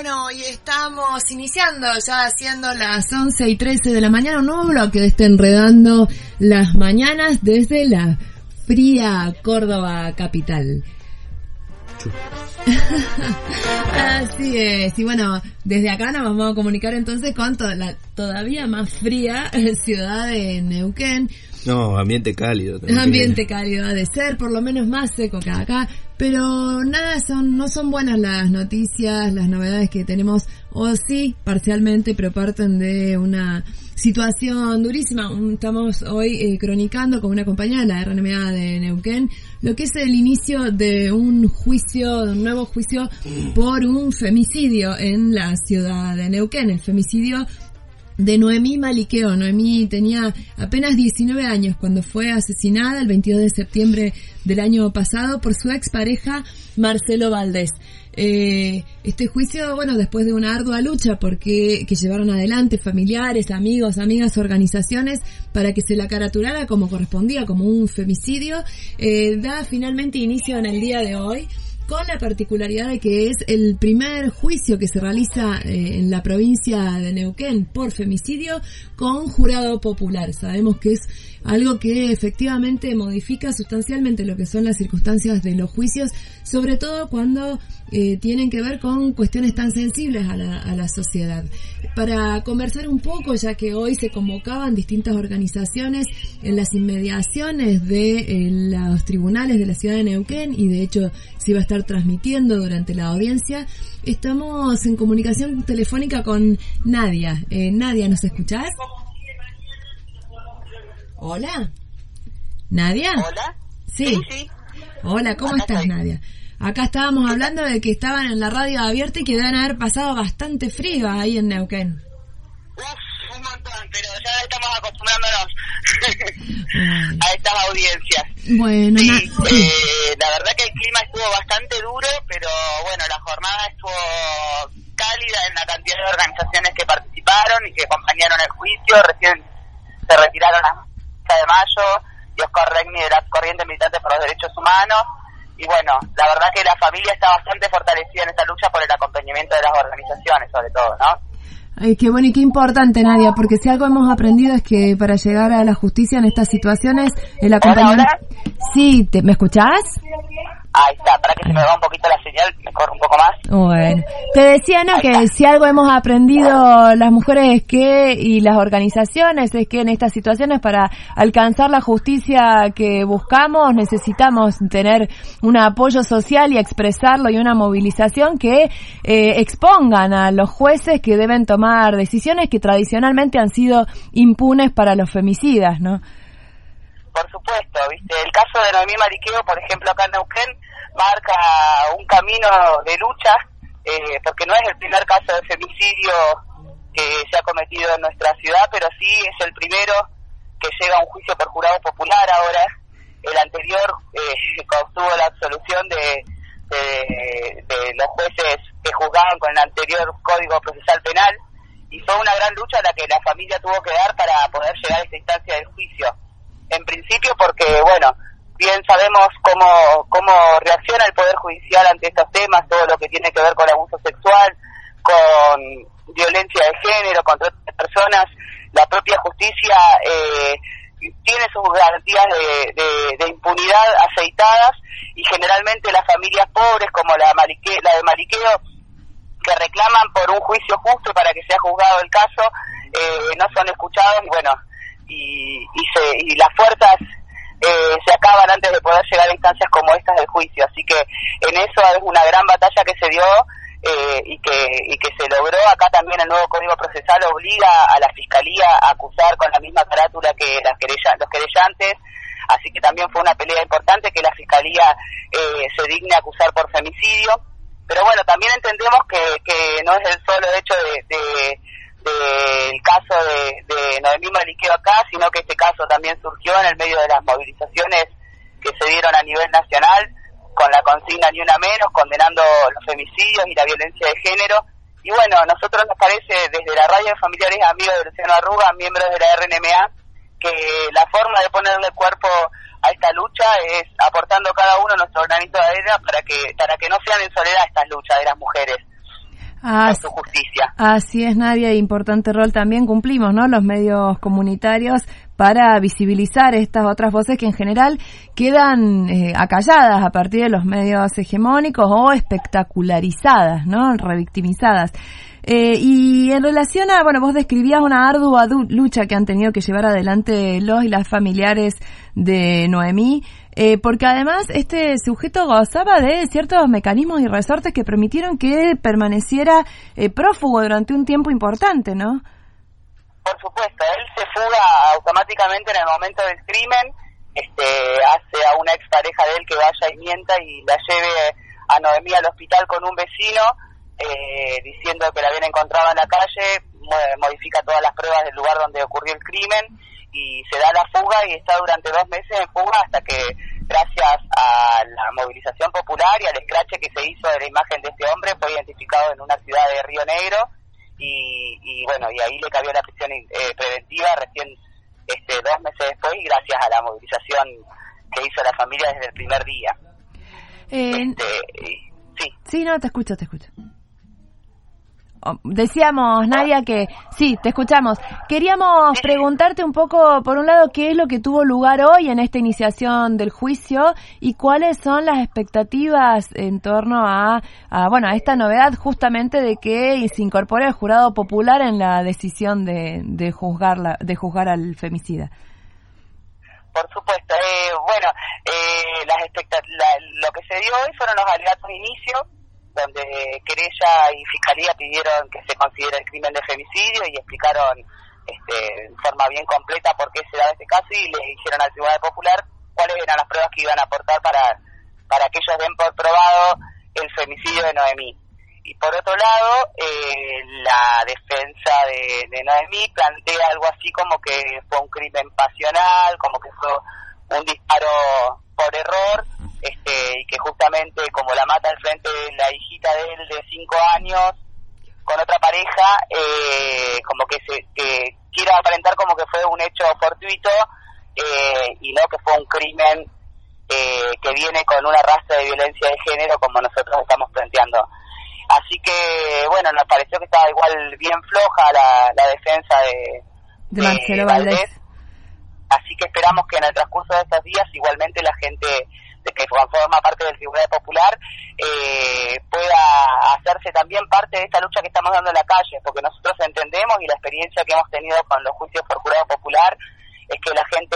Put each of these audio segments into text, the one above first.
Bueno, y estamos iniciando ya siendo las 11:13 de la mañana, un nuevo bloque de este Enredando las Mañanas desde la fría Córdoba capital. Así es, y bueno, desde acá nos vamos a comunicar entonces con la todavía más fría ciudad de Neuquén. No, ambiente cálido. Ambiente cálido ha de ser, por lo menos más seco que acá, pero no son buenas las noticias, las novedades que tenemos, o sí, parcialmente, pero parten de una situación durísima. Estamos hoy cronicando con una compañera de la RNMA de Neuquén lo que es el inicio de un nuevo juicio por un femicidio en la ciudad de Neuquén, el femicidio de Noemí Maliqueo. Noemí tenía apenas 19 años cuando fue asesinada el 22 de septiembre del año pasado por su expareja Marcelo Valdés. Este juicio, bueno, después de una ardua lucha que llevaron adelante familiares, amigos, amigas, organizaciones, para que se la caraturara como correspondía, como un femicidio, da finalmente inicio en el día de hoy, con la particularidad de que es el primer juicio que se realiza en la provincia de Neuquén por femicidio con jurado popular. Sabemos que es algo que efectivamente modifica sustancialmente lo que son las circunstancias de los juicios, sobre todo cuando tienen que ver con cuestiones tan sensibles a la sociedad. Para conversar un poco, ya que hoy se convocaban distintas organizaciones en las inmediaciones de los tribunales de la ciudad de Neuquén, y de hecho se iba a estar transmitiendo durante la audiencia, estamos en comunicación telefónica con Nadia. Nadia, ¿nos escuchás? Hola. ¿Nadia? Hola. Sí. Sí. Hola, ¿cómo estás, Nadia? Acá estábamos hablando de que estaban en la radio abierta y que deben haber pasado bastante frío ahí en Neuquén. Un montón, pero ya estamos acostumbrándonos a estas audiencias. Bueno, sí, la verdad que el clima estuvo bastante duro, pero bueno, la jornada estuvo cálida en la cantidad de organizaciones que participaron y que acompañaron el juicio. Recién se retiraron a de Mayo y Oscar Regni de la Corriente Militante por los Derechos Humanos. Y bueno, la verdad que la familia está bastante fortalecida en esta lucha por el acompañamiento de las organizaciones, sobre todo, ¿no? Ay, qué bueno y qué importante, Nadia, porque si algo hemos aprendido es que para llegar a la justicia en estas situaciones, el acompañamiento... Hola. Sí, ¿me escuchás? Ahí está, para que se me va un poquito la señal, me corre un poco más. Bueno, te decía, ¿no? Que si algo hemos aprendido las mujeres y las organizaciones es que en estas situaciones, para alcanzar la justicia que buscamos, necesitamos tener un apoyo social y expresarlo, y una movilización que expongan a los jueces que deben tomar decisiones que tradicionalmente han sido impunes para los femicidas, ¿no? Por supuesto, ¿viste? El caso de Noemí Maliqueo, por ejemplo, acá en Neuquén, marca un camino de lucha, porque no es el primer caso de femicidio que se ha cometido en nuestra ciudad, pero sí es el primero que llega a un juicio por jurado popular ahora. El anterior obtuvo la absolución de los jueces que juzgaban con el anterior Código Procesal Penal, y fue una gran lucha la que la familia tuvo que dar para poder llegar a esta instancia del juicio. En principio porque, bueno, bien sabemos cómo reacciona el Poder Judicial ante estos temas, todo lo que tiene que ver con abuso sexual, con violencia de género contra otras personas. La propia justicia tiene sus garantías de impunidad aceitadas, y generalmente las familias pobres, como la de Maliqueo, que reclaman por un juicio justo para que sea juzgado el caso, no son escuchados, y bueno, y las fuerzas se acaban antes de poder llegar a instancias como estas del juicio. Así que en eso es una gran batalla que se dio y que se logró. Acá también el nuevo Código Procesal obliga a la Fiscalía a acusar con la misma carátula que los querellantes, así que también fue una pelea importante que la Fiscalía se digne a acusar por femicidio. Pero bueno, también entendemos que no es el solo hecho del caso de Noemí Maliqueo acá, sino que este caso también surgió en el medio de las movilizaciones que se dieron a nivel nacional, con la consigna Ni Una Menos, condenando los femicidios y la violencia de género. Y bueno, a nosotros nos parece, desde la radio de Familiares y Amigos de Luciano Arruga, miembros de la RNMA, que la forma de ponerle cuerpo a esta lucha es aportando cada uno nuestro granito de arena para que no sean en soledad estas luchas de las mujeres. por su justicia. Así es, Nadia, importante rol también cumplimos, ¿no? Los medios comunitarios para visibilizar estas otras voces que en general quedan acalladas a partir de los medios hegemónicos o espectacularizadas, ¿no? Revictimizadas. Y en relación a, bueno, vos describías una ardua lucha que han tenido que llevar adelante los y las familiares de Noemí, porque además este sujeto gozaba de ciertos mecanismos y resortes que permitieron que permaneciera prófugo durante un tiempo importante, ¿no? Por supuesto, él se fuga automáticamente en el momento del crimen, hace a una expareja de él que vaya y mienta y la lleve a Noemí al hospital con un vecino, diciendo que la habían encontrado en la calle, modifica todas las pruebas del lugar donde ocurrió el crimen y se da la fuga y está durante 2 meses en fuga hasta que, gracias a la movilización popular y al escrache que se hizo de la imagen de este hombre, fue identificado en una ciudad de Río Negro y bueno, y ahí le cabió la prisión preventiva recién 2 meses después y gracias a la movilización que hizo la familia desde el primer día. Sí. Sí, no, te escucho. Decíamos, Nadia, que sí, te escuchamos. Queríamos preguntarte un poco, por un lado, qué es lo que tuvo lugar hoy en esta iniciación del juicio y cuáles son las expectativas en torno a esta novedad justamente de que se incorpore el jurado popular en la decisión de juzgar al femicida. Por supuesto, lo que se dio hoy fueron los alegatos de inicio, donde querella y fiscalía pidieron que se considere el crimen de femicidio y explicaron en forma bien completa por qué se daba este caso y le dijeron al Tribunal Popular cuáles eran las pruebas que iban a aportar para que ellos den por probado el femicidio de Noemí. Y por otro lado, la defensa de Noemí plantea algo así como que fue un crimen pasional, como que fue un disparo por error, y que justamente como la mata al frente de la hijita de él de 5 años con otra pareja, como que quiere aparentar como que fue un hecho fortuito y no que fue un crimen que viene con una raza de violencia de género como nosotros estamos planteando. Así que, bueno, nos pareció que estaba igual bien floja la defensa de Marcelo Valdés. Así que esperamos que en el transcurso de estos días igualmente la gente que forma parte del Tribunal Popular pueda hacerse también parte de esta lucha que estamos dando en la calle, porque nosotros entendemos y la experiencia que hemos tenido con los juicios por jurado popular es que la gente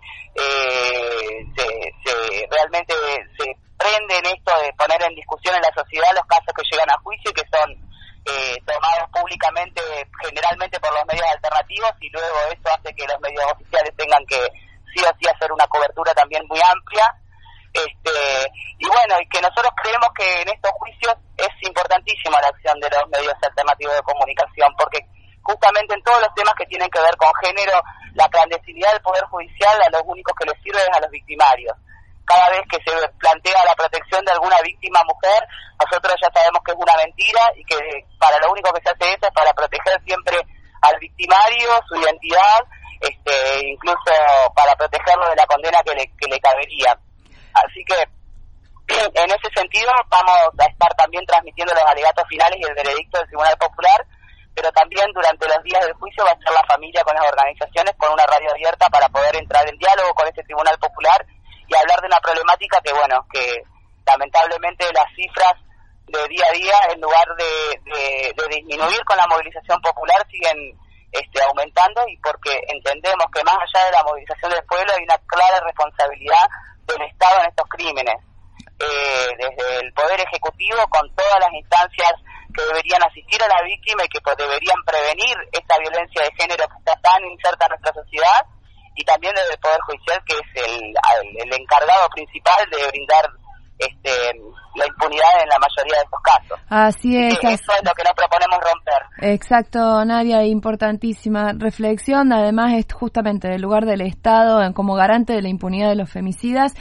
realmente se prende en esto de poner en discusión en la sociedad los casos que llegan a juicio y que son tomados públicamente generalmente por los medios alternativos y luego eso hace que los medios oficiales tengan que sí o sí hacer una cobertura también muy amplia. Y bueno, y que nosotros creemos que en estos juicios es importantísima la acción de los medios alternativos de comunicación, porque justamente en todos los temas que tienen que ver con género, la clandestinidad del Poder Judicial a los únicos que les sirve es a los victimarios. Cada vez que se plantea la protección de alguna víctima mujer, nosotros ya sabemos que es una mentira y que para lo único que se hace eso es para proteger siempre al victimario, su identidad, incluso para protegerlo de la condena que le cabería. Así que en ese sentido vamos a estar también transmitiendo los alegatos finales y el veredicto del Tribunal Popular, pero también durante los días del juicio va a estar la familia con las organizaciones con una radio abierta para poder entrar en diálogo con este Tribunal Popular y hablar de una problemática que lamentablemente las cifras de día a día, en lugar de disminuir con la movilización popular, siguen aumentando, y porque entendemos que más allá de la movilización del pueblo hay una clara responsabilidad del Estado en estos crímenes, desde el Poder Ejecutivo con todas las instancias que deberían asistir a la víctima y que deberían prevenir esta violencia de género que está tan inserta en nuestra sociedad, y también desde el Poder Judicial, que es el encargado principal de brindar la impunidad en la mayoría de estos casos. Así es. Eso es lo que nos proponemos romper. Exacto, Nadia, importantísima reflexión. Además, es justamente del lugar del Estado como garante de la impunidad de los femicidas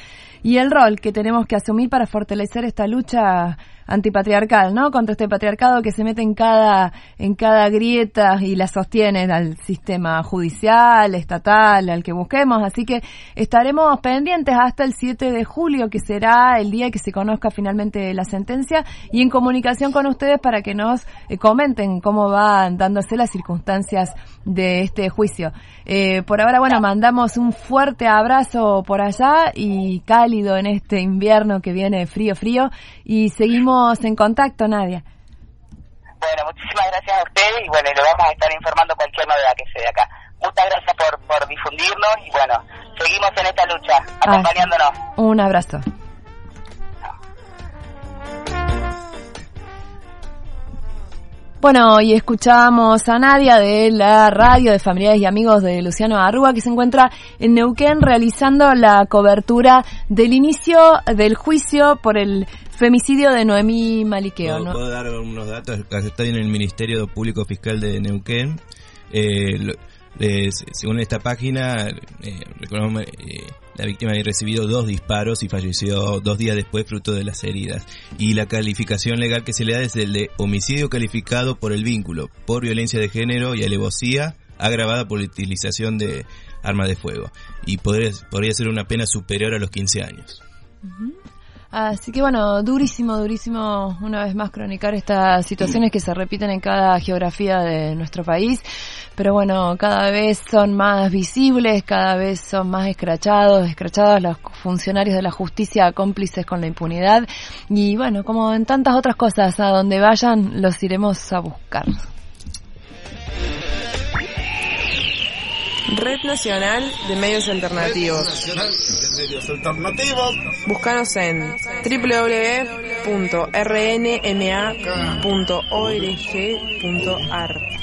y el rol que tenemos que asumir para fortalecer esta lucha antipatriarcal, ¿no? Contra este patriarcado que se mete en cada grieta y la sostiene al sistema judicial, estatal, al que busquemos. Así que estaremos pendientes hasta el 7 de julio, que será el día que se conozca finalmente la sentencia, y en comunicación con ustedes para que nos comenten cómo van dándose las circunstancias de este juicio. Por ahora, bueno, mandamos un fuerte abrazo por allá y cálido en este invierno que viene frío, y seguimos en contacto, Nadia. Bueno, muchísimas gracias a ustedes y bueno, le vamos a estar informando cualquier novedad que se dé acá. Muchas gracias por difundirnos y bueno, seguimos en esta lucha, acompañándonos. Un abrazo. Bueno, y escuchamos a Nadia de la radio de Familiares y Amigos de Luciano Arrua, que se encuentra en Neuquén realizando la cobertura del inicio del juicio por el femicidio de Noemí Maliqueo, ¿no? Puedo dar unos datos. Estoy en el Ministerio Público Fiscal de Neuquén. Según esta página, la víctima había recibido 2 disparos y falleció 2 días después fruto de las heridas. Y la calificación legal que se le da es el de homicidio calificado por el vínculo, por violencia de género y alevosía agravada por la utilización de armas de fuego. Y podría ser una pena superior a los 15 años. Uh-huh. Así que bueno, durísimo una vez más cronicar estas situaciones que se repiten en cada geografía de nuestro país, pero bueno, cada vez son más visibles, cada vez son más escrachados los funcionarios de la justicia cómplices con la impunidad, y bueno, como en tantas otras cosas, a donde vayan los iremos a buscar. Red Nacional de Medios Alternativos. Búscanos en www.rnma.org.ar.